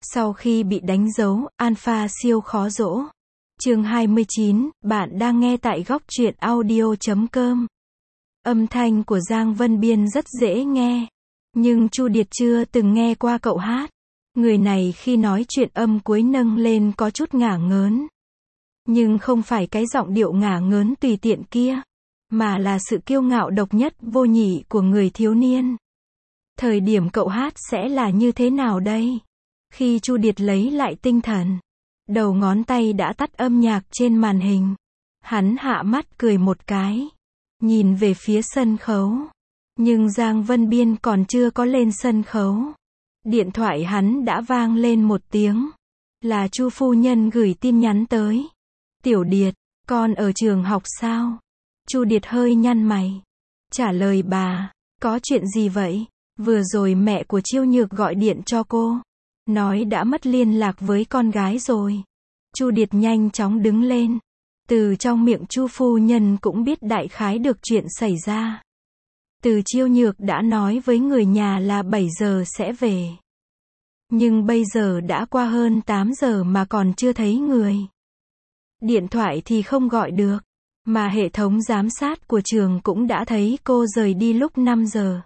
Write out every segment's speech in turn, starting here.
Sau khi bị đánh dấu, Alpha siêu khó dỗ. Chương 29, bạn đang nghe tại góc truyện audio.com. Âm thanh của Giang Vân Biên rất dễ nghe. Nhưng Chu Điệt chưa từng nghe qua cậu hát. Người này khi nói chuyện âm cuối nâng lên có chút ngả ngớn. Nhưng không phải cái giọng điệu ngả ngớn tùy tiện kia. Mà là sự kiêu ngạo độc nhất vô nhị của người thiếu niên. Thời điểm cậu hát sẽ là như thế nào đây? Khi Chu Điệt lấy lại tinh thần, đầu ngón tay đã tắt âm nhạc trên màn hình. Hắn hạ mắt cười một cái, nhìn về phía sân khấu. Nhưng Giang Vân Biên còn chưa có lên sân khấu. Điện thoại hắn đã vang lên một tiếng. Là Chu phu nhân gửi tin nhắn tới. Tiểu Điệt, con ở trường học sao? Chu Điệt hơi nhăn mày. Trả lời bà, có chuyện gì vậy? Vừa rồi mẹ của Chiêu Nhược gọi điện cho cô. Nói đã mất liên lạc với con gái rồi. Chu Điệt nhanh chóng đứng lên. Từ trong miệng Chu phu nhân cũng biết đại khái được chuyện xảy ra. Từ Chiêu Nhược đã nói với người nhà là 7 giờ sẽ về. Nhưng bây giờ đã qua hơn 8 giờ mà còn chưa thấy người. Điện thoại thì không gọi được. Mà hệ thống giám sát của trường cũng đã thấy cô rời đi lúc 5 giờ.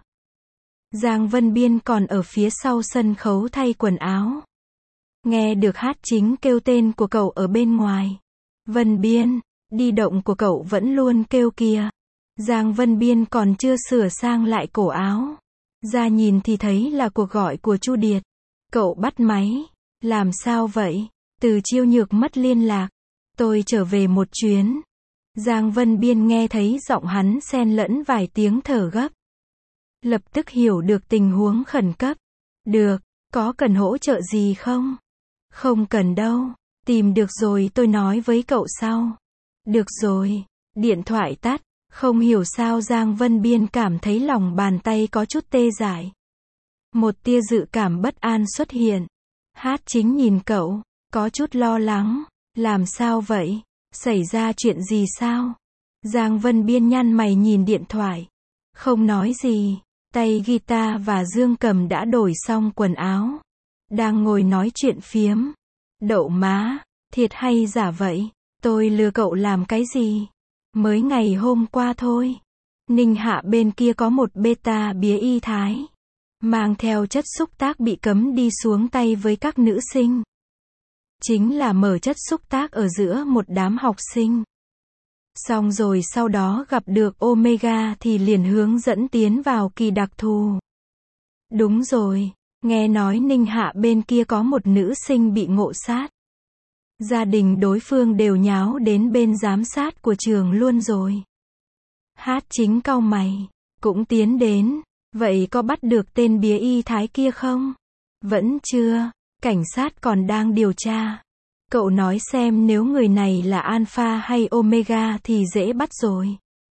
Giang Vân Biên còn ở phía sau sân khấu thay quần áo. Nghe được Hát Chính kêu tên của cậu ở bên ngoài. Vân Biên, di động của cậu vẫn luôn kêu kìa. Giang Vân Biên còn chưa sửa sang lại cổ áo. Ra nhìn thì thấy là cuộc gọi của Chu Điệt. Cậu bắt máy. Làm sao vậy? Từ Chiêu Nhược mất liên lạc. Tôi trở về một chuyến. Giang Vân Biên nghe thấy giọng hắn xen lẫn vài tiếng thở gấp. Lập tức hiểu được tình huống khẩn cấp. Được, có cần hỗ trợ gì không? Không cần đâu, tìm được rồi tôi nói với cậu sau. Được rồi, điện thoại tắt, không hiểu sao Giang Vân Biên cảm thấy lòng bàn tay có chút tê dại. Một tia dự cảm bất an xuất hiện. Hát Chính nhìn cậu, có chút lo lắng. Làm sao vậy? Xảy ra chuyện gì sao? Giang Vân Biên nhăn mày nhìn điện thoại. Không nói gì. Tay guitar và dương cầm đã đổi xong quần áo. Đang ngồi nói chuyện phiếm. Đậu má, thiệt hay giả vậy? Tôi lừa cậu làm cái gì? Mới ngày hôm qua thôi. Ninh Hạ bên kia có một beta bía y thái. Mang theo chất xúc tác bị cấm đi xuống tay với các nữ sinh. Chính là mở chất xúc tác ở giữa một đám học sinh. Xong rồi sau đó gặp được Omega thì liền hướng dẫn tiến vào kỳ đặc thù. Đúng rồi, nghe nói Ninh Hạ bên kia có một nữ sinh bị ngộ sát. Gia đình đối phương đều nháo đến bên giám sát của trường luôn rồi. Hát Chính cau mày, cũng tiến đến. Vậy có bắt được tên bía y thái kia không? Vẫn chưa, cảnh sát còn đang điều tra. Cậu nói xem nếu người này là Alpha hay Omega thì dễ bắt rồi.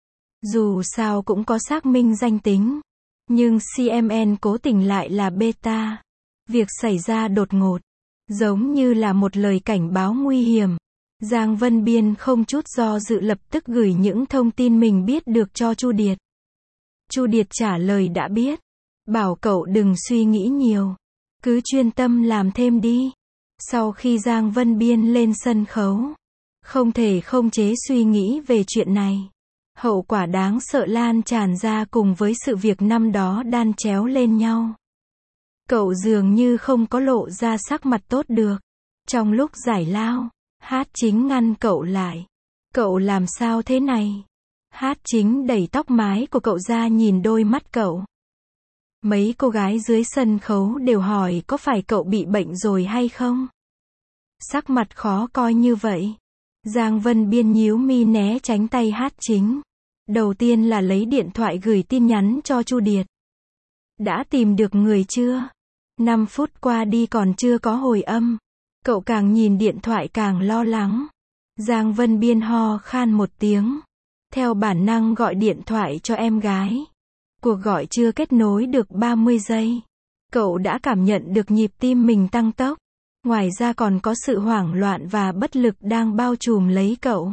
Dù sao cũng có xác minh danh tính. Nhưng CMN cố tình lại là beta. Việc xảy ra đột ngột. Giống như là một lời cảnh báo nguy hiểm. Giang Vân Biên không chút do dự lập tức gửi những thông tin mình biết được cho Chu Điệt. Chu Điệt trả lời đã biết. Bảo cậu đừng suy nghĩ nhiều. Cứ chuyên tâm làm thêm đi. Sau khi Giang Vân Biên lên sân khấu, không thể không chế suy nghĩ về chuyện này. Hậu quả đáng sợ lan tràn ra cùng với sự việc năm đó đan chéo lên nhau. Cậu dường như không có lộ ra sắc mặt tốt được. Trong lúc giải lao, Hát Chính ngăn cậu lại. Cậu làm sao thế này? Hát Chính đẩy tóc mái của cậu ra nhìn đôi mắt cậu. Mấy cô gái dưới sân khấu đều hỏi có phải cậu bị bệnh rồi hay không? Sắc mặt khó coi như vậy. Giang Vân Biên nhíu mi né tránh tay Hát Chính. Đầu tiên là lấy điện thoại gửi tin nhắn cho Chu Điệt. Đã tìm được người chưa? 5 phút qua đi còn chưa có hồi âm. Cậu càng nhìn điện thoại càng lo lắng. Giang Vân Biên ho khan một tiếng. Theo bản năng gọi điện thoại cho em gái. Cuộc gọi chưa kết nối được 30 giây. Cậu đã cảm nhận được nhịp tim mình tăng tốc. Ngoài ra còn có sự hoảng loạn và bất lực đang bao trùm lấy cậu.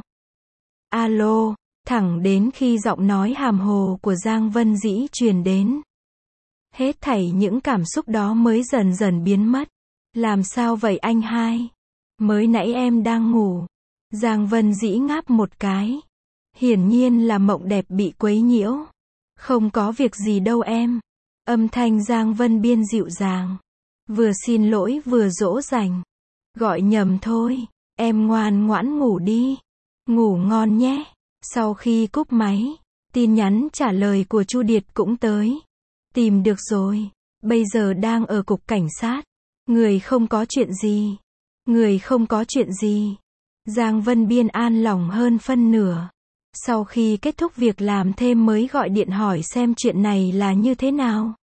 Alo, thẳng đến khi giọng nói hàm hồ của Giang Vân Dĩ truyền đến. Hết thảy những cảm xúc đó mới dần dần biến mất. Làm sao vậy anh hai? Mới nãy em đang ngủ. Giang Vân Dĩ ngáp một cái. Hiển nhiên là mộng đẹp bị quấy nhiễu. Không có việc gì đâu em. Âm thanh Giang Vân Biên dịu dàng. Vừa xin lỗi vừa dỗ dành. Gọi nhầm thôi. Em ngoan ngoãn ngủ đi. Ngủ ngon nhé. Sau khi cúp máy, tin nhắn trả lời của Chu Điệt cũng tới. Tìm được rồi. Bây giờ đang ở cục cảnh sát. Người không có chuyện gì. Người không có chuyện gì. Giang Vân Biên an lòng hơn phân nửa. Sau khi kết thúc việc làm thêm mới gọi điện hỏi xem chuyện này là như thế nào.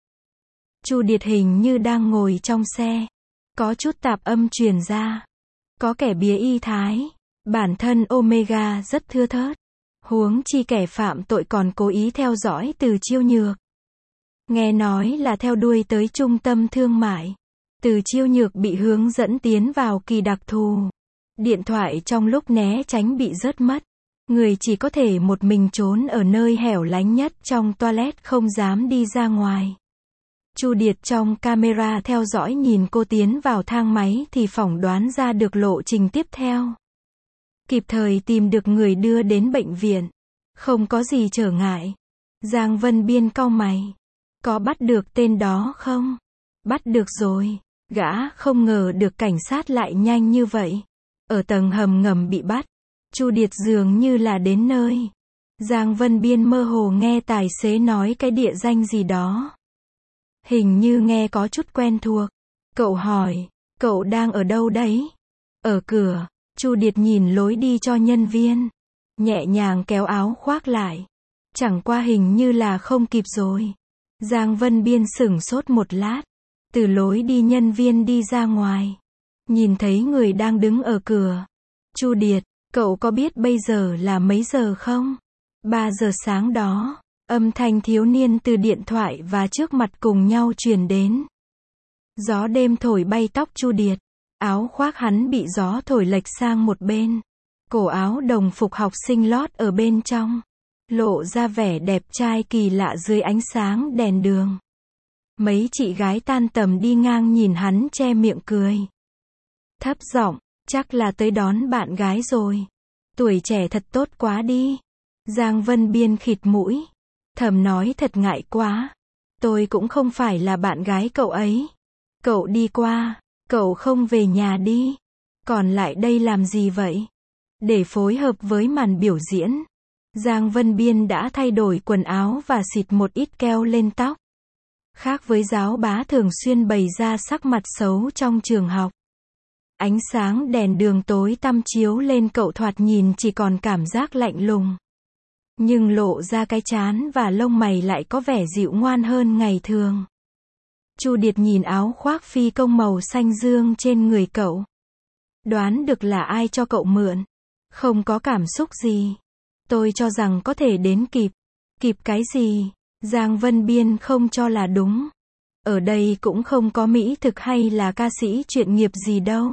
Chu Điệt hình như đang ngồi trong xe. Có chút tạp âm truyền ra. Có kẻ bía y thái. Bản thân Omega rất thưa thớt. Huống chi kẻ phạm tội còn cố ý theo dõi Từ Chiêu Nhược. Nghe nói là theo đuôi tới trung tâm thương mại. Từ Chiêu Nhược bị hướng dẫn tiến vào kỳ đặc thù. Điện thoại trong lúc né tránh bị rớt mất. Người chỉ có thể một mình trốn ở nơi hẻo lánh nhất trong toilet không dám đi ra ngoài. Chu Điệt trong camera theo dõi nhìn cô tiến vào thang máy thì phỏng đoán ra được lộ trình tiếp theo. Kịp thời tìm được người đưa đến bệnh viện. Không có gì trở ngại. Giang Vân Biên cau mày. Có bắt được tên đó không? Bắt được rồi. Gã không ngờ được cảnh sát lại nhanh như vậy. Ở tầng hầm ngầm bị bắt. Chu Điệt dường như là đến nơi. Giang Vân Biên mơ hồ nghe tài xế nói cái địa danh gì đó. Hình như nghe có chút quen thuộc. Cậu hỏi, cậu đang ở đâu đấy? Ở cửa. Chu Điệt nhìn lối đi cho nhân viên. Nhẹ nhàng kéo áo khoác lại. Chẳng qua hình như là không kịp rồi. Giang Vân Biên sửng sốt một lát. Từ lối đi nhân viên đi ra ngoài. Nhìn thấy người đang đứng ở cửa. Chu Điệt, cậu có biết bây giờ là mấy giờ không? 3 giờ sáng đó. Âm thanh thiếu niên từ điện thoại và trước mặt cùng nhau truyền đến. Gió đêm thổi bay tóc Chu Điệt. Áo khoác hắn bị gió thổi lệch sang một bên. Cổ áo đồng phục học sinh lót ở bên trong. Lộ ra vẻ đẹp trai kỳ lạ dưới ánh sáng đèn đường. Mấy chị gái tan tầm đi ngang nhìn hắn che miệng cười. Thấp giọng, chắc là tới đón bạn gái rồi. Tuổi trẻ thật tốt quá đi. Giang Vân Biên khịt mũi. Thầm nói thật ngại quá. Tôi cũng không phải là bạn gái cậu ấy. Cậu đi qua, cậu không về nhà đi. Còn lại đây làm gì vậy? Để phối hợp với màn biểu diễn. Giang Vân Biên đã thay đổi quần áo và xịt một ít keo lên tóc. Khác với giáo bá thường xuyên bày ra sắc mặt xấu trong trường học. Ánh sáng đèn đường tối tăm chiếu lên cậu thoạt nhìn chỉ còn cảm giác lạnh lùng. Nhưng lộ ra cái trán và lông mày lại có vẻ dịu ngoan hơn ngày thường. Chu Điệt nhìn áo khoác phi công màu xanh dương trên người cậu. Đoán được là ai cho cậu mượn. Không có cảm xúc gì. Tôi cho rằng có thể đến kịp. Kịp cái gì? Giang Vân Biên không cho là đúng. Ở đây cũng không có mỹ thực hay là ca sĩ chuyên nghiệp gì đâu.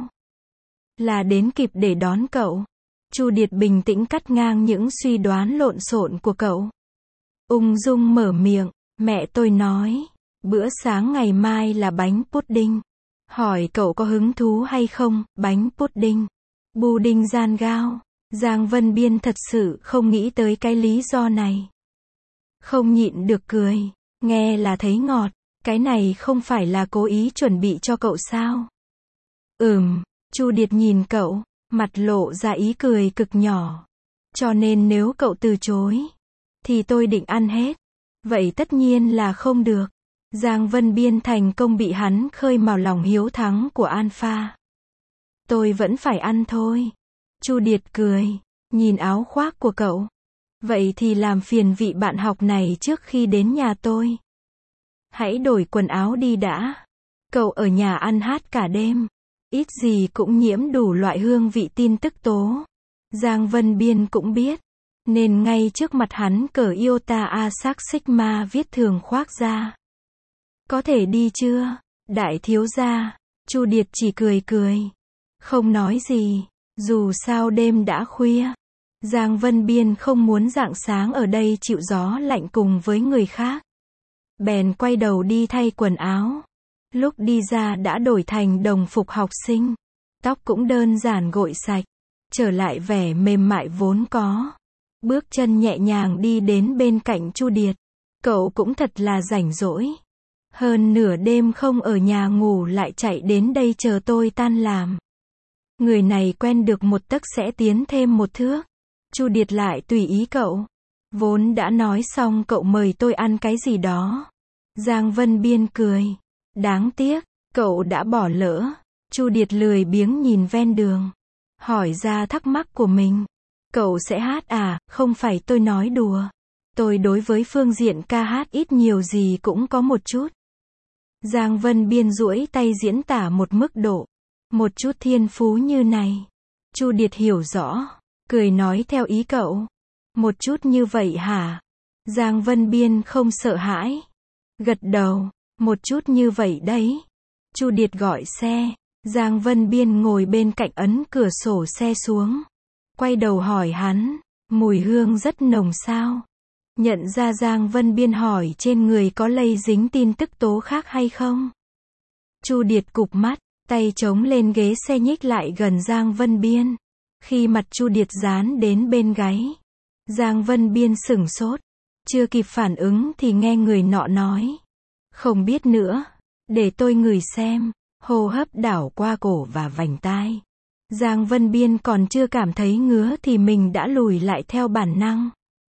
Là đến kịp để đón cậu. Chu Điệt bình tĩnh cắt ngang những suy đoán lộn xộn của cậu. Ung dung mở miệng, mẹ tôi nói, bữa sáng ngày mai là bánh pudding. Hỏi cậu có hứng thú hay không, bánh pudding. Pudding gian gao. Giang Vân Biên thật sự không nghĩ tới cái lý do này. Không nhịn được cười, nghe là thấy ngọt, cái này không phải là cố ý chuẩn bị cho cậu sao? Chu Điệt nhìn cậu, mặt lộ ra ý cười cực nhỏ. Cho nên nếu cậu từ chối, thì tôi định ăn hết. Vậy tất nhiên là không được. Giang Vân Biên thành công bị hắn khơi mào lòng hiếu thắng của Alpha. Tôi vẫn phải ăn thôi. Chu Điệt cười, nhìn áo khoác của cậu. Vậy thì làm phiền vị bạn học này trước khi đến nhà tôi. Hãy đổi quần áo đi đã. Cậu ở nhà ăn hát cả đêm. Ít gì cũng nhiễm đủ loại hương vị tin tức tố. Giang Vân Biên cũng biết. Nên ngay trước mặt hắn cởi Iota Asac Sigma viết thường khoác ra. Có thể đi chưa? Đại thiếu gia. Chu Điệt chỉ cười cười. Không nói gì. Dù sao đêm đã khuya. Giang Vân Biên không muốn rạng sáng ở đây chịu gió lạnh cùng với người khác. Bèn quay đầu đi thay quần áo. Lúc đi ra đã đổi thành đồng phục học sinh. Tóc cũng đơn giản gội sạch. Trở lại vẻ mềm mại vốn có. Bước chân nhẹ nhàng đi đến bên cạnh Chu Điệt. Cậu cũng thật là rảnh rỗi. Hơn nửa đêm không ở nhà ngủ lại chạy đến đây chờ tôi tan làm. Người này quen được một tấc sẽ tiến thêm một thước. Chu Điệt lại tùy ý cậu. Vốn đã nói xong cậu mời tôi ăn cái gì đó. Giang Vân Biên cười. Đáng tiếc, cậu đã bỏ lỡ. Chu Điệt lười biếng nhìn ven đường. Hỏi ra thắc mắc của mình. Cậu sẽ hát à? Không phải tôi nói đùa. Tôi đối với phương diện ca hát ít nhiều gì cũng có một chút. Giang Vân Biên duỗi tay diễn tả một mức độ. Một chút thiên phú như này. Chu Điệt hiểu rõ. Cười nói theo ý cậu. Một chút như vậy hả? Giang Vân Biên không sợ hãi. Gật đầu. Một chút như vậy đấy. Chu Điệt gọi xe. Giang Vân Biên ngồi bên cạnh ấn cửa sổ xe xuống. Quay đầu hỏi hắn. Mùi hương rất nồng sao? Nhận ra Giang Vân Biên hỏi trên người có lây dính tin tức tố khác hay không? Chu Điệt cụp mắt, tay chống lên ghế xe nhích lại gần Giang Vân Biên. Khi mặt Chu Điệt dán đến bên gáy, Giang Vân Biên sửng sốt. Chưa kịp phản ứng thì nghe người nọ nói. Không biết nữa, để tôi ngửi xem. Hô hấp đảo qua cổ và vành tai. Giang Vân Biên còn chưa cảm thấy ngứa thì mình đã lùi lại theo bản năng.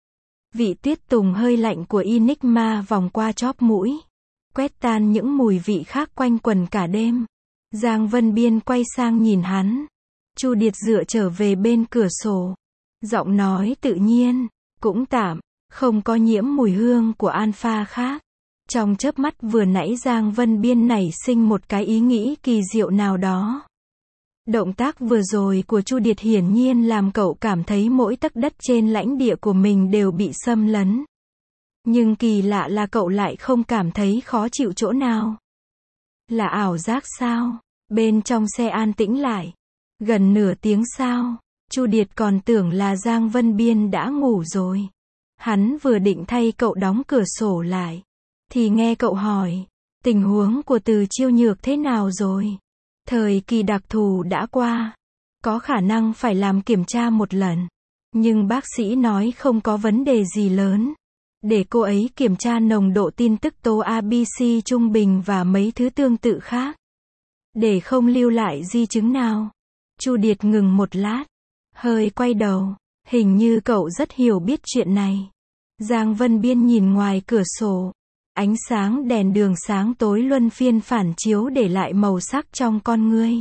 Vị tuyết tùng hơi lạnh của Enigma vòng qua chóp mũi. Quét tan những mùi vị khác quanh quần cả đêm. Giang Vân Biên quay sang nhìn hắn. Chu Điệt dựa trở về bên cửa sổ. Giọng nói tự nhiên, cũng tạm, không có nhiễm mùi hương của alpha khác. Trong chớp mắt vừa nãy Giang Vân Biên nảy sinh một cái ý nghĩ kỳ diệu nào đó. Động tác vừa rồi của Chu Điệt hiển nhiên làm cậu cảm thấy mỗi tấc đất trên lãnh địa của mình đều bị xâm lấn. Nhưng kỳ lạ là cậu lại không cảm thấy khó chịu chỗ nào. Là ảo giác sao? Bên trong xe an tĩnh lại. Gần nửa tiếng sau, Chu Điệt còn tưởng là Giang Vân Biên đã ngủ rồi. Hắn vừa định thay cậu đóng cửa sổ lại. Thì nghe cậu hỏi, tình huống của Từ Chiêu Nhược thế nào rồi? Thời kỳ đặc thù đã qua. Có khả năng phải làm kiểm tra một lần. Nhưng bác sĩ nói không có vấn đề gì lớn. Để cô ấy kiểm tra nồng độ tin tức tố ABC trung bình và mấy thứ tương tự khác. Để không lưu lại di chứng nào. Chu Điệt ngừng một lát. Hơi quay đầu. Hình như cậu rất hiểu biết chuyện này. Giang Vân Biên nhìn ngoài cửa sổ. Ánh sáng đèn đường sáng tối luân phiên phản chiếu để lại màu sắc trong con ngươi.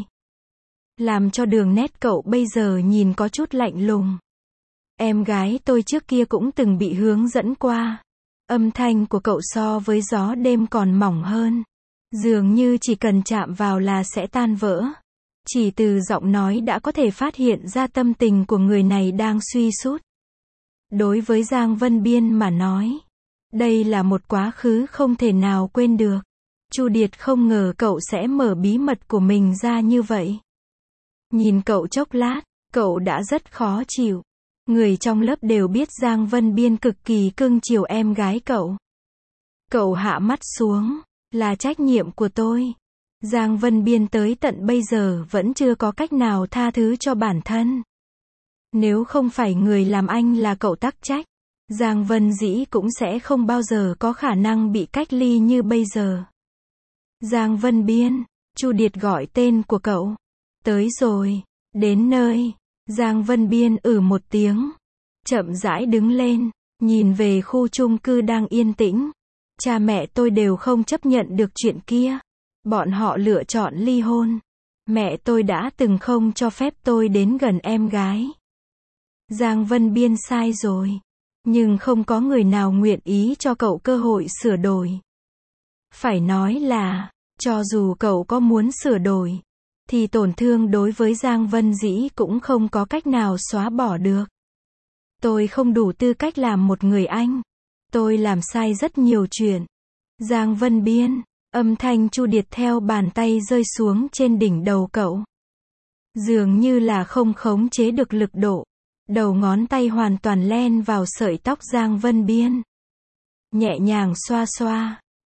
Làm cho đường nét cậu bây giờ nhìn có chút lạnh lùng. Em gái tôi trước kia cũng từng bị hướng dẫn qua. Âm thanh của cậu so với gió đêm còn mỏng hơn. Dường như chỉ cần chạm vào là sẽ tan vỡ. Chỉ từ giọng nói đã có thể phát hiện ra tâm tình của người này đang suy sút. Đối với Giang Vân Biên mà nói, đây là một quá khứ không thể nào quên được. Chu Điệt không ngờ cậu sẽ mở bí mật của mình ra như vậy. Nhìn cậu chốc lát, cậu đã rất khó chịu. Người trong lớp đều biết Giang Vân Biên cực kỳ cưng chiều em gái cậu. Cậu hạ mắt xuống, là trách nhiệm của tôi. Giang Vân Biên tới tận bây giờ vẫn chưa có cách nào tha thứ cho bản thân. Nếu không phải người làm anh là cậu tắc trách, Giang Vân Dĩ cũng sẽ không bao giờ có khả năng bị cách ly như bây giờ. Giang Vân Biên, Chu Điệt gọi tên của cậu. Tới rồi, đến nơi. Giang Vân Biên một tiếng. Chậm rãi đứng lên, nhìn về khu chung cư đang yên tĩnh. Cha mẹ tôi đều không chấp nhận được chuyện kia. Bọn họ lựa chọn ly hôn. Mẹ tôi đã từng không cho phép tôi đến gần em gái. Giang Vân Biên sai rồi. Nhưng không có người nào nguyện ý cho cậu cơ hội sửa đổi. Phải nói là, cho dù cậu có muốn sửa đổi, thì tổn thương đối với Giang Vân Dĩ cũng không có cách nào xóa bỏ được. Tôi không đủ tư cách làm một người anh. Tôi làm sai rất nhiều chuyện. Giang Vân Biên, âm thanh Chu Điệt theo bàn tay rơi xuống trên đỉnh đầu cậu. Dường như là không khống chế được lực độ. Đầu ngón tay hoàn toàn len vào sợi tóc Giang Vân Biên. Nhẹ nhàng xoa xoa,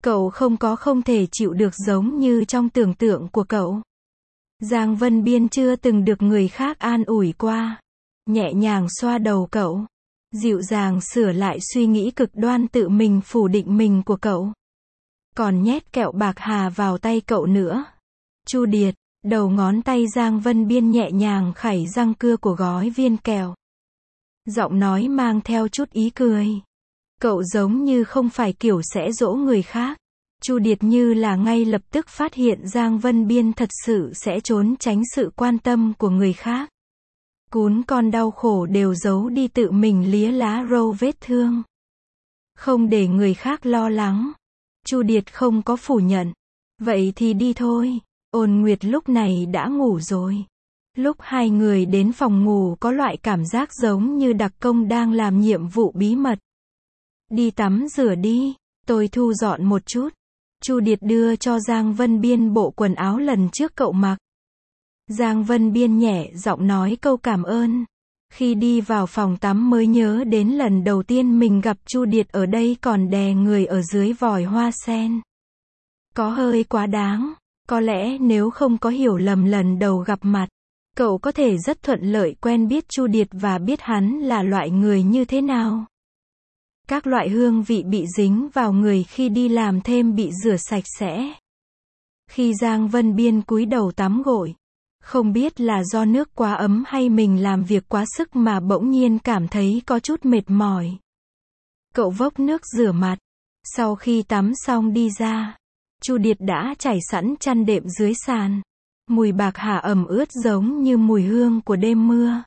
Cậu không thể chịu được giống như trong tưởng tượng của cậu. Giang Vân Biên chưa từng được người khác an ủi qua. Nhẹ nhàng xoa đầu cậu. Dịu dàng sửa lại suy nghĩ cực đoan tự mình phủ định mình của cậu. Còn nhét kẹo bạc hà vào tay cậu nữa. Chu Điệt, đầu ngón tay Giang Vân Biên nhẹ nhàng khảy răng cưa của gói viên kẹo. Giọng nói mang theo chút ý cười. Cậu giống như không phải kiểu sẽ dỗ người khác. Chu Điệt như là ngay lập tức phát hiện Giang Vân Biên thật sự sẽ trốn tránh sự quan tâm của người khác. Cún con đau khổ đều giấu đi tự mình lía lá râu vết thương. Không để người khác lo lắng. Chu Điệt không có phủ nhận. Vậy thì đi thôi. Ôn Nguyệt lúc này đã ngủ rồi. Lúc hai người đến phòng ngủ có loại cảm giác giống như đặc công đang làm nhiệm vụ bí mật. Đi tắm rửa đi, tôi thu dọn một chút. Chu Điệt đưa cho Giang Vân Biên bộ quần áo lần trước cậu mặc. Giang Vân Biên nhẹ giọng nói câu cảm ơn. Khi đi vào phòng tắm mới nhớ đến lần đầu tiên mình gặp Chu Điệt ở đây còn đè người ở dưới vòi hoa sen. Có hơi quá đáng. Có lẽ nếu không có hiểu lầm lần đầu gặp mặt, cậu có thể rất thuận lợi quen biết Chu Điệt và biết hắn là loại người như thế nào. Các loại hương vị bị dính vào người khi đi làm thêm bị rửa sạch sẽ. Khi Giang Vân Biên cúi đầu tắm gội, không biết là do nước quá ấm hay mình làm việc quá sức mà bỗng nhiên cảm thấy có chút mệt mỏi. Cậu vốc nước rửa mặt. Sau khi tắm xong đi ra, Chu Điệt đã trải sẵn chăn đệm dưới sàn. Mùi bạc hà ẩm ướt giống như mùi hương của đêm mưa.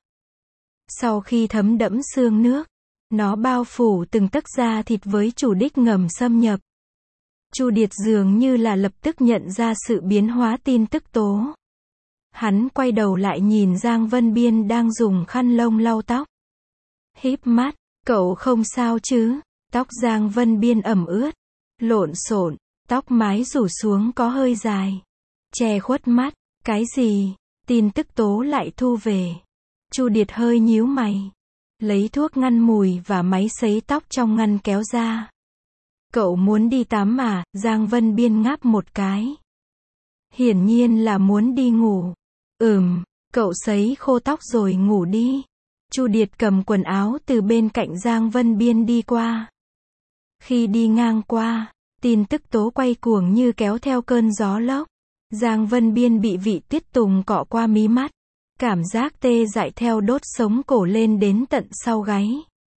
Sau khi thấm đẫm xương nước, nó bao phủ từng tấc da thịt với chủ đích ngầm xâm nhập. Chu Điệt dường như là lập tức nhận ra sự biến hóa tin tức tố. Hắn quay đầu lại nhìn Giang Vân Biên đang dùng khăn lông lau tóc. Híp mắt, cậu không sao chứ? Tóc Giang Vân Biên ẩm ướt, lộn xộn, tóc mái rủ xuống có hơi dài, che khuất mắt. Cái gì? Tin tức tố lại thu về. Chu Điệt hơi nhíu mày, lấy thuốc ngăn mùi và máy sấy tóc trong ngăn kéo ra. Cậu muốn đi tắm à? Giang Vân Biên ngáp một cái. Hiển nhiên là muốn đi ngủ. Cậu sấy khô tóc rồi ngủ đi. Chu Điệt cầm quần áo từ bên cạnh Giang Vân Biên đi qua. Khi đi ngang qua, tin tức tố quay cuồng như kéo theo cơn gió lốc. Giang Vân Biên bị vị tuyết tùng cọ qua mí mắt. Cảm giác tê dại theo đốt sống cổ lên đến tận sau gáy.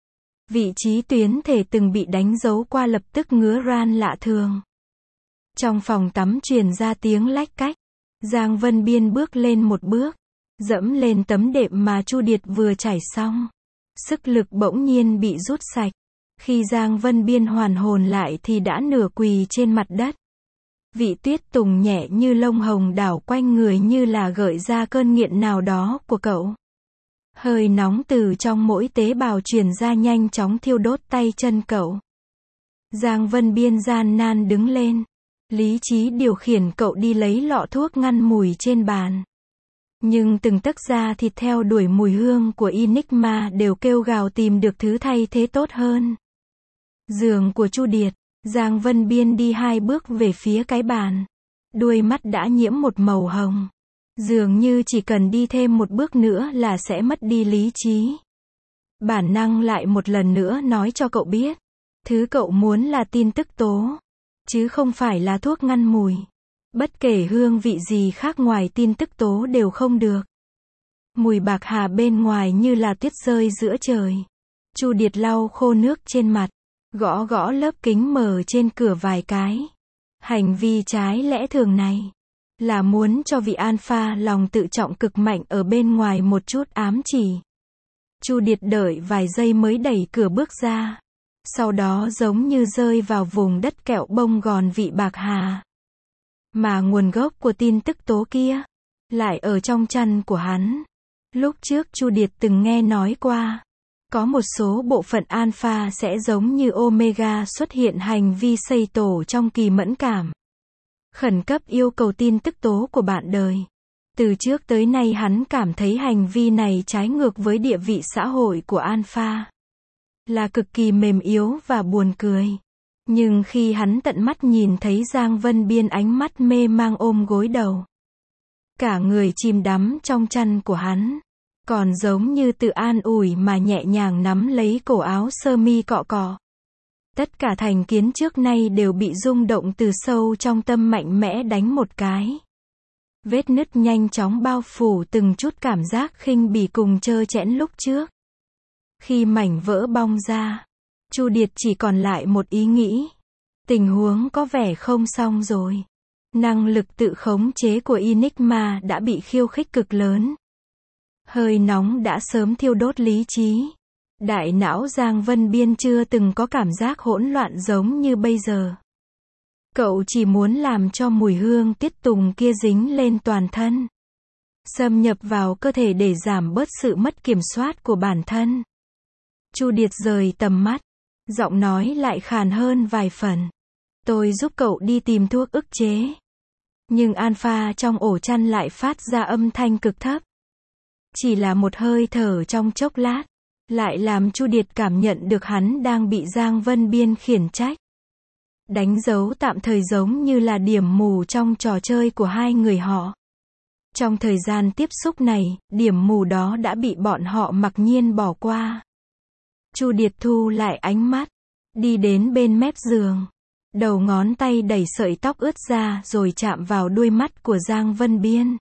Vị trí tuyến thể từng bị đánh dấu qua lập tức ngứa ran lạ thường. Trong phòng tắm truyền ra tiếng lách cách. Giang Vân Biên bước lên một bước, dẫm lên tấm đệm mà Chu Điệt vừa trải xong. Sức lực bỗng nhiên bị rút sạch. Khi Giang Vân Biên hoàn hồn lại thì đã nửa quỳ trên mặt đất. Vị tuyết tùng nhẹ như lông hồng đảo quanh người như là gợi ra cơn nghiện nào đó của cậu. Hơi nóng từ trong mỗi tế bào truyền ra nhanh chóng thiêu đốt tay chân cậu. Giang Vân Biên gian nan đứng lên. Lý trí điều khiển cậu đi lấy lọ thuốc ngăn mùi trên bàn. Nhưng từng tấc da thịt theo đuổi mùi hương của Enigma đều kêu gào tìm được thứ thay thế tốt hơn. Giường của Chu Điệt. Giang Vân Biên đi 2 bước về phía cái bàn. Đuôi mắt đã nhiễm một màu hồng. Dường như chỉ cần đi thêm một bước nữa là sẽ mất đi lý trí. Bản năng lại một lần nữa nói cho cậu biết. Thứ cậu muốn là tin tức tố. Chứ không phải là thuốc ngăn mùi. Bất kể hương vị gì khác ngoài tin tức tố đều không được. Mùi bạc hà bên ngoài như là tuyết rơi giữa trời. Chu Điệt lau khô nước trên mặt. Gõ gõ lớp kính mờ trên cửa vài cái. Hành vi trái lẽ thường này là muốn cho vị alpha lòng tự trọng cực mạnh ở bên ngoài một chút ám chỉ. Chu Điệt đợi vài giây mới đẩy cửa bước ra. Sau đó giống như rơi vào vùng đất kẹo bông gòn vị bạc hà. Mà nguồn gốc của tin tức tố kia lại ở trong chăn của hắn. Lúc trước Chu Điệt từng nghe nói qua. Có một số bộ phận alpha sẽ giống như omega xuất hiện hành vi xây tổ trong kỳ mẫn cảm. Khẩn cấp yêu cầu tin tức tố của bạn đời. Từ trước tới nay hắn cảm thấy hành vi này trái ngược với địa vị xã hội của alpha. Là cực kỳ mềm yếu và buồn cười. Nhưng khi hắn tận mắt nhìn thấy Giang Vân Biên ánh mắt mê mang ôm gối đầu, cả người chìm đắm trong chăn của hắn, còn giống như tự an ủi mà nhẹ nhàng nắm lấy cổ áo sơ mi cọ cọ. Tất cả thành kiến trước nay đều bị rung động từ sâu trong tâm mạnh mẽ đánh một cái. Vết nứt nhanh chóng bao phủ từng chút cảm giác khinh bỉ cùng trơ trẽn lúc trước. Khi mảnh vỡ bong ra, Chu Điệt chỉ còn lại một ý nghĩ. Tình huống có vẻ không xong rồi. Năng lực tự khống chế của Enigma đã bị khiêu khích cực lớn. Hơi nóng đã sớm thiêu đốt lý trí. Đại não Giang Vân Biên chưa từng có cảm giác hỗn loạn giống như bây giờ. Cậu chỉ muốn làm cho mùi hương tiết tùng kia dính lên toàn thân, xâm nhập vào cơ thể để giảm bớt sự mất kiểm soát của bản thân. Chu Điệt rời tầm mắt, giọng nói lại khàn hơn vài phần. Tôi giúp cậu đi tìm thuốc ức chế. Nhưng alpha trong ổ chăn lại phát ra âm thanh cực thấp. Chỉ là một hơi thở trong chốc lát, lại làm Chu Điệt cảm nhận được hắn đang bị Giang Vân Biên khiển trách. Đánh dấu tạm thời giống như là điểm mù trong trò chơi của hai người họ. Trong thời gian tiếp xúc này, điểm mù đó đã bị bọn họ mặc nhiên bỏ qua. Chu Điệt thu lại ánh mắt, đi đến bên mép giường. Đầu ngón tay đẩy sợi tóc ướt ra rồi chạm vào đuôi mắt của Giang Vân Biên.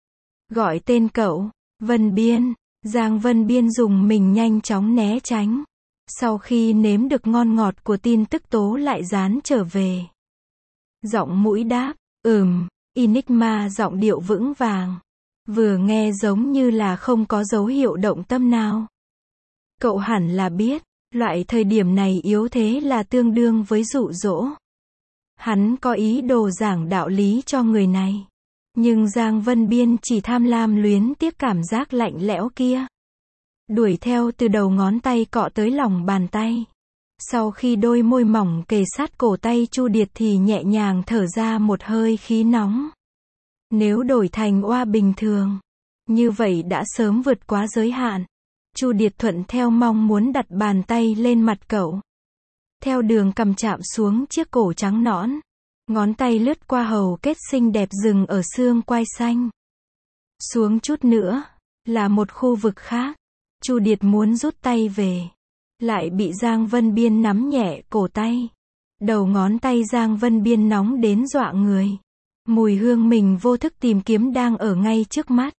Gọi tên cậu, Vân Biên. Giang Vân Biên dùng mình nhanh chóng né tránh. Sau khi nếm được ngon ngọt của tin tức tố lại dán trở về. Giọng mũi đáp, Enigma giọng điệu vững vàng. Vừa nghe giống như là không có dấu hiệu động tâm nào. Cậu hẳn là biết, loại thời điểm này yếu thế là tương đương với dụ dỗ. Hắn có ý đồ giảng đạo lý cho người này. Nhưng Giang Vân Biên chỉ tham lam luyến tiếc cảm giác lạnh lẽo kia. Đuổi theo từ đầu ngón tay cọ tới lòng bàn tay. Sau khi đôi môi mỏng kề sát cổ tay Chu Điệt thì nhẹ nhàng thở ra một hơi khí nóng. Nếu đổi thành oa bình thường, như vậy đã sớm vượt quá giới hạn. Chu Điệt thuận theo mong muốn đặt bàn tay lên mặt cậu. Theo đường cằm chạm xuống chiếc cổ trắng nõn. Ngón tay lướt qua hầu kết xinh đẹp dừng ở xương quai xanh. Xuống chút nữa, là một khu vực khác. Chu Điệt muốn rút tay về. Lại bị Giang Vân Biên nắm nhẹ cổ tay. Đầu ngón tay Giang Vân Biên nóng đến dọa người. Mùi hương mình vô thức tìm kiếm đang ở ngay trước mắt.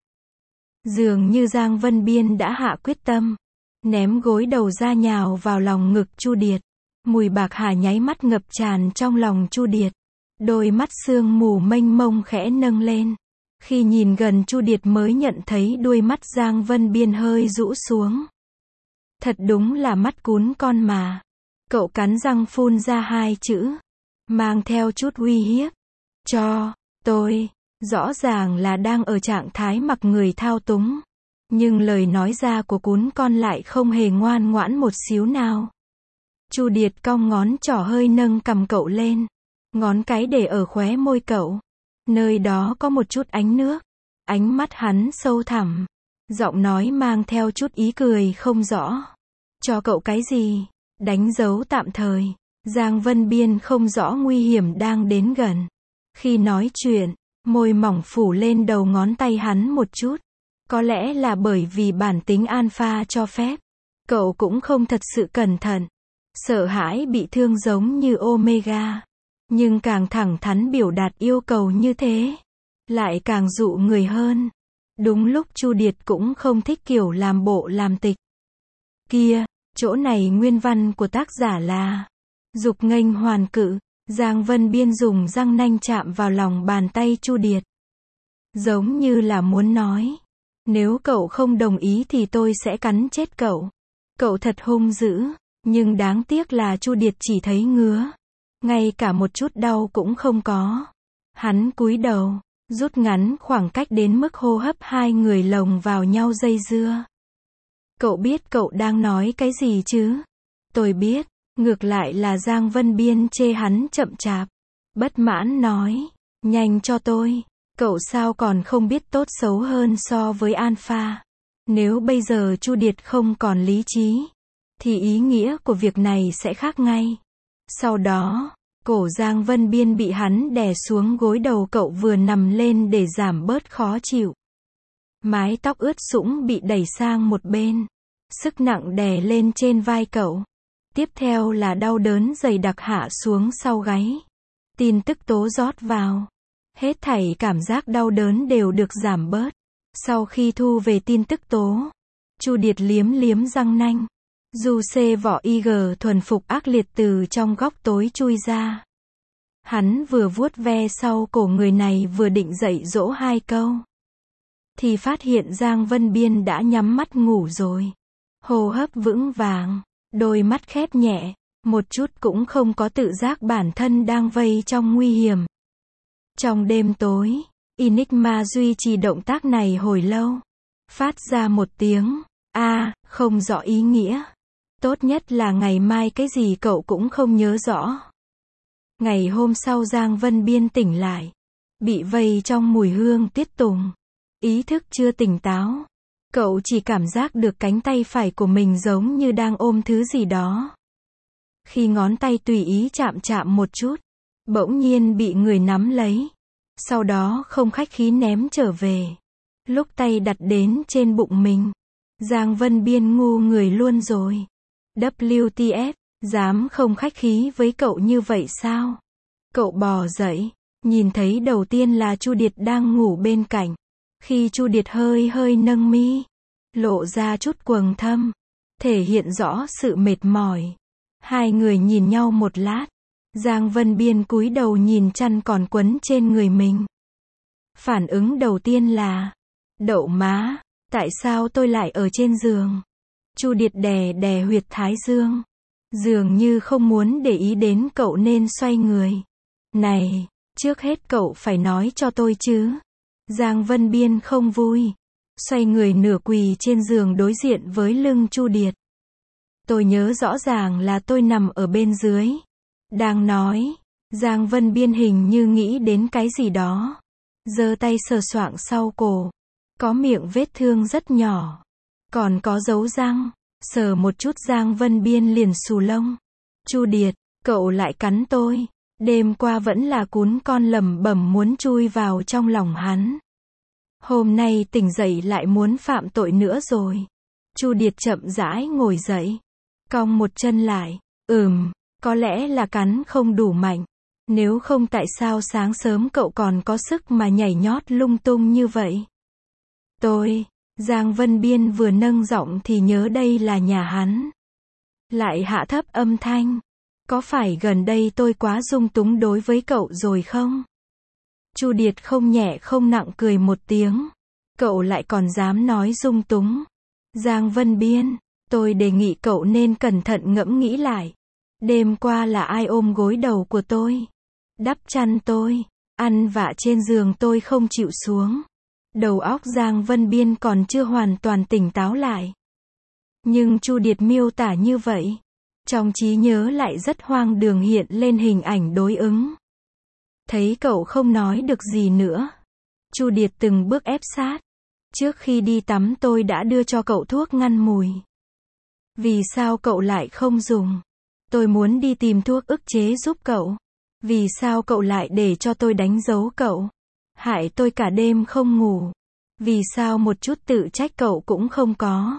Dường như Giang Vân Biên đã hạ quyết tâm. Ném gối đầu ra nhào vào lòng ngực Chu Điệt. Mùi bạc hà nháy mắt ngập tràn trong lòng Chu Điệt. Đôi mắt sương mù mênh mông khẽ nâng lên. Khi nhìn gần Chu Điệt mới nhận thấy đuôi mắt Giang Vân Biên hơi rũ xuống. Thật đúng là mắt cún con mà. Cậu cắn răng phun ra hai chữ. Mang theo chút uy hiếp. Cho tôi. Rõ ràng là đang ở trạng thái mặc người thao túng. Nhưng lời nói ra của cún con lại không hề ngoan ngoãn một xíu nào. Chu Điệt cong ngón trỏ hơi nâng cầm cậu lên. Ngón cái để ở khóe môi cậu. Nơi đó có một chút ánh nước. Ánh mắt hắn sâu thẳm. Giọng nói mang theo chút ý cười không rõ. Cho cậu cái gì? Đánh dấu tạm thời. Giang Vân Biên không rõ nguy hiểm đang đến gần. Khi nói chuyện, môi mỏng phủ lên đầu ngón tay hắn một chút. Có lẽ là bởi vì bản tính alpha cho phép. Cậu cũng không thật sự cẩn thận. Sợ hãi bị thương giống như Omega. Nhưng càng thẳng thắn biểu đạt yêu cầu như thế, lại càng dụ người hơn. Đúng lúc Chu Điệt cũng không thích kiểu làm bộ làm tịch. Kia, chỗ này nguyên văn của tác giả là Dục nghênh hoàn cự. Giang Vân Biên dùng răng nanh chạm vào lòng bàn tay Chu Điệt. Giống như là muốn nói, nếu cậu không đồng ý thì tôi sẽ cắn chết cậu. Cậu thật hung dữ, nhưng đáng tiếc là Chu Điệt chỉ thấy ngứa. Ngay cả một chút đau cũng không có. Hắn cúi đầu, rút ngắn khoảng cách đến mức hô hấp hai người lồng vào nhau dây dưa. Cậu biết cậu đang nói cái gì chứ? Tôi biết, ngược lại là Giang Vân Biên chê hắn chậm chạp. Bất mãn nói, nhanh cho tôi, cậu sao còn không biết tốt xấu hơn so với alpha. Nếu bây giờ Chu Điệt không còn lý trí, thì ý nghĩa của việc này sẽ khác ngay. Sau đó, cổ Giang Vân Biên bị hắn đè xuống gối đầu cậu vừa nằm lên để giảm bớt khó chịu. Mái tóc ướt sũng bị đẩy sang một bên. Sức nặng đè lên trên vai cậu. Tiếp theo là đau đớn dày đặc hạ xuống sau gáy. Tin tức tố rót vào. Hết thảy cảm giác đau đớn đều được giảm bớt. Sau khi thu về tin tức tố, Chu Điệt liếm liếm răng nanh. Du xê vỏ IG thuần phục ác liệt từ trong góc tối chui ra. Hắn vừa vuốt ve sau cổ người này vừa định dạy dỗ hai câu. Thì phát hiện Giang Vân Biên đã nhắm mắt ngủ rồi. Hô hấp vững vàng, đôi mắt khép nhẹ, một chút cũng không có tự giác bản thân đang vây trong nguy hiểm. Trong đêm tối, Enigma duy trì động tác này hồi lâu. Phát ra một tiếng, không rõ ý nghĩa. Tốt nhất là ngày mai cái gì cậu cũng không nhớ rõ. Ngày hôm sau Giang Vân Biên tỉnh lại. Bị vây trong mùi hương tiết tùng. Ý thức chưa tỉnh táo. Cậu chỉ cảm giác được cánh tay phải của mình giống như đang ôm thứ gì đó. Khi ngón tay tùy ý chạm chạm một chút, bỗng nhiên bị người nắm lấy. Sau đó không khách khí ném trở về. Lúc tay đặt đến trên bụng mình, Giang Vân Biên ngu người luôn rồi. WTF, dám không khách khí với cậu như vậy sao? Cậu bò dậy, nhìn thấy đầu tiên là Chu Điệt đang ngủ bên cạnh. Khi Chu Điệt hơi hơi nâng mi, lộ ra chút quầng thâm, thể hiện rõ sự mệt mỏi. Hai người nhìn nhau một lát. Giang Vân Biên cúi đầu nhìn chăn còn quấn trên người mình. Phản ứng đầu tiên là, đậu má, tại sao tôi lại ở trên giường? Chu Điệt đè đè huyệt thái dương. Dường như không muốn để ý đến cậu nên xoay người. Này, trước hết cậu phải nói cho tôi chứ. Giang Vân Biên không vui. Xoay người nửa quỳ trên giường đối diện với lưng Chu Điệt. Tôi nhớ rõ ràng là tôi nằm ở bên dưới. Đang nói, Giang Vân Biên hình như nghĩ đến cái gì đó. Giơ tay sờ soạng sau cổ. Có miệng vết thương rất nhỏ. Còn có dấu răng. Sờ một chút Giang Vân Biên liền xù lông. Chu Điệt, cậu lại cắn tôi. Đêm qua vẫn là cún con lẩm bẩm muốn chui vào trong lòng hắn. Hôm nay tỉnh dậy lại muốn phạm tội nữa rồi. Chu Điệt chậm rãi ngồi dậy. Cong một chân lại. Có lẽ là cắn không đủ mạnh. Nếu không tại sao sáng sớm cậu còn có sức mà nhảy nhót lung tung như vậy? Giang Vân Biên vừa nâng giọng thì nhớ đây là nhà hắn. Lại hạ thấp âm thanh. Có phải gần đây tôi quá dung túng đối với cậu rồi không? Chu Điệt không nhẹ không nặng cười một tiếng. Cậu lại còn dám nói dung túng. Giang Vân Biên, tôi đề nghị cậu nên cẩn thận ngẫm nghĩ lại. Đêm qua là ai ôm gối đầu của tôi? Đắp chăn tôi, ăn vạ trên giường tôi không chịu xuống. Đầu óc Giang Vân Biên còn chưa hoàn toàn tỉnh táo lại. Nhưng Chu Điệt miêu tả như vậy. Trong trí nhớ lại rất hoang đường hiện lên hình ảnh đối ứng. Thấy cậu không nói được gì nữa. Chu Điệt từng bước ép sát. Trước khi đi tắm tôi đã đưa cho cậu thuốc ngăn mùi. Vì sao cậu lại không dùng? Tôi muốn đi tìm thuốc ức chế giúp cậu. Vì sao cậu lại để cho tôi đánh dấu cậu? Hại tôi cả đêm không ngủ. Vì sao một chút tự trách cậu cũng không có?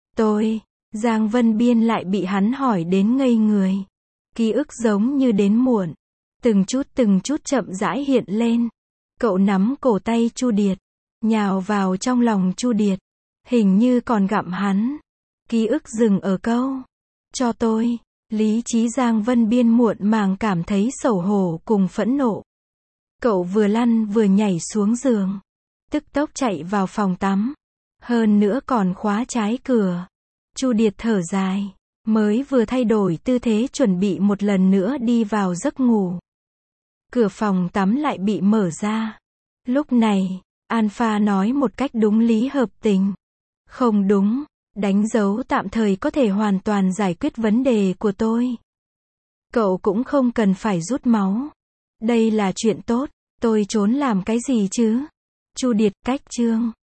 Giang Vân Biên lại bị hắn hỏi đến ngây người. Ký ức giống như đến muộn. Từng chút chậm rãi hiện lên. Cậu nắm cổ tay Chu Điệt. Nhào vào trong lòng Chu Điệt. Hình như còn gặm hắn. Ký ức dừng ở câu. Cho tôi. Lý trí Giang Vân Biên muộn màng cảm thấy xấu hổ cùng phẫn nộ. Cậu vừa lăn vừa nhảy xuống giường. Tức tốc chạy vào phòng tắm. Hơn nữa còn khóa trái cửa. Chu Điệt thở dài. Mới vừa thay đổi tư thế chuẩn bị một lần nữa đi vào giấc ngủ. Cửa phòng tắm lại bị mở ra. Lúc này, Alpha nói một cách đúng lý hợp tình. Không đúng. Đánh dấu tạm thời có thể hoàn toàn giải quyết vấn đề của tôi. Cậu cũng không cần phải rút máu. Đây là chuyện tốt. Tôi trốn làm cái gì chứ? Chu Điệt cách chương